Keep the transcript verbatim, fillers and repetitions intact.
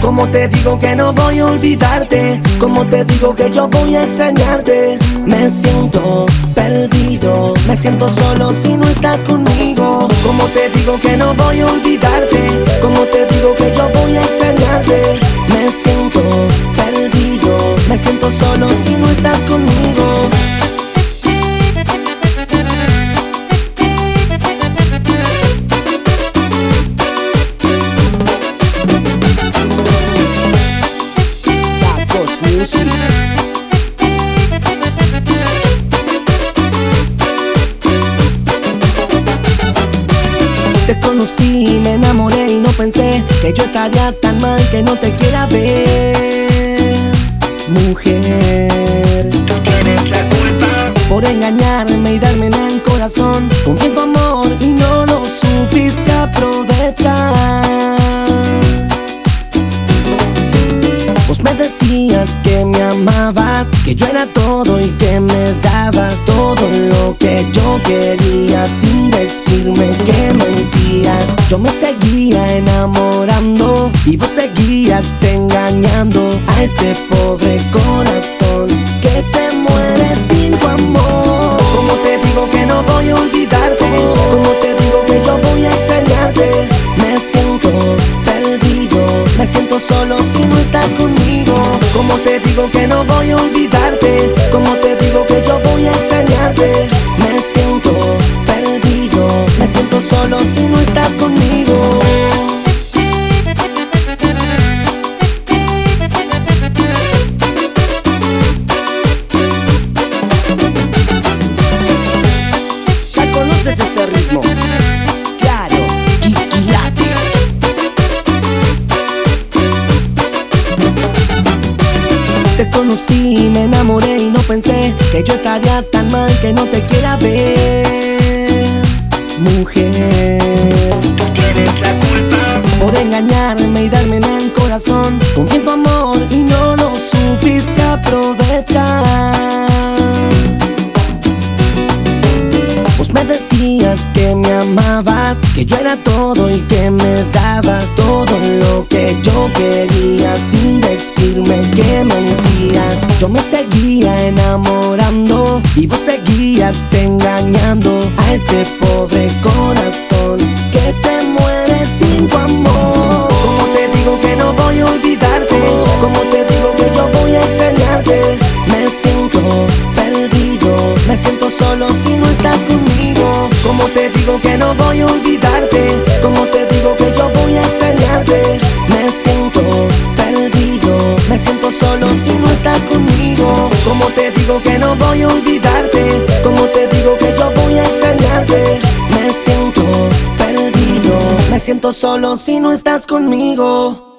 Como te digo que no voy a olvidarte, como te digo que yo voy a extrañarte. Me siento perdido, me siento solo si no estás conmigo. Como te digo que no voy a olvidarte, como te digo que yo voy a extrañarte. Me siento perdido, me siento solo si no estás conmigo. Te conocí, me enamoré y no pensé que yo estaría tan mal que no te quiera ver. Mujer, tú tienes la culpa por engañarme y darme en el corazón. Confié en tu amor y no lo supiste aprovechar. Vos me decías que me amabas, que yo era todo y que me dabas todo lo que yo quería, sin decirme que mentías. Yo me seguía enamorando y vos seguías engañando a este pobre corazón que se muere sin tu amor. Como te digo que no voy a olvidarte, como te digo que yo voy a extrañarte. Me siento perdido, me siento solo si no estás conmigo. Como te digo que no voy a olvidarte, como te digo que yo voy a extrañarte. Me siento perdido, me siento solo si no estás conmigo. ¿Ya conoces este ritmo? Claro, Kiki Lates. Te conocí, me enamoré y no pensé que yo estaría tan mal que no te quiera ver. Mujer, tú tienes la culpa por engañarme y darme en el corazón. Confié en tu amor y no lo supiste aprovechar. Vos me decías que me amabas, que yo era todo y que me dabas todo lo que yo quería, sin decirme que mentías. Yo me seguía enamorando y vos seguías engañando a este pobre corazón que se muere sin tu amor. Como te digo que no voy a olvidarte, como te digo que yo voy a extrañarte. Me siento perdido, me siento solo si no estás conmigo. Como te digo que no voy a olvidarte, como te digo que yo voy a extrañarte. Me siento perdido, me siento solo si no estás conmigo. Como te digo que no voy a olvidarte, como te digo que yo voy a extrañarte. Me siento perdido, me siento solo si no estás conmigo.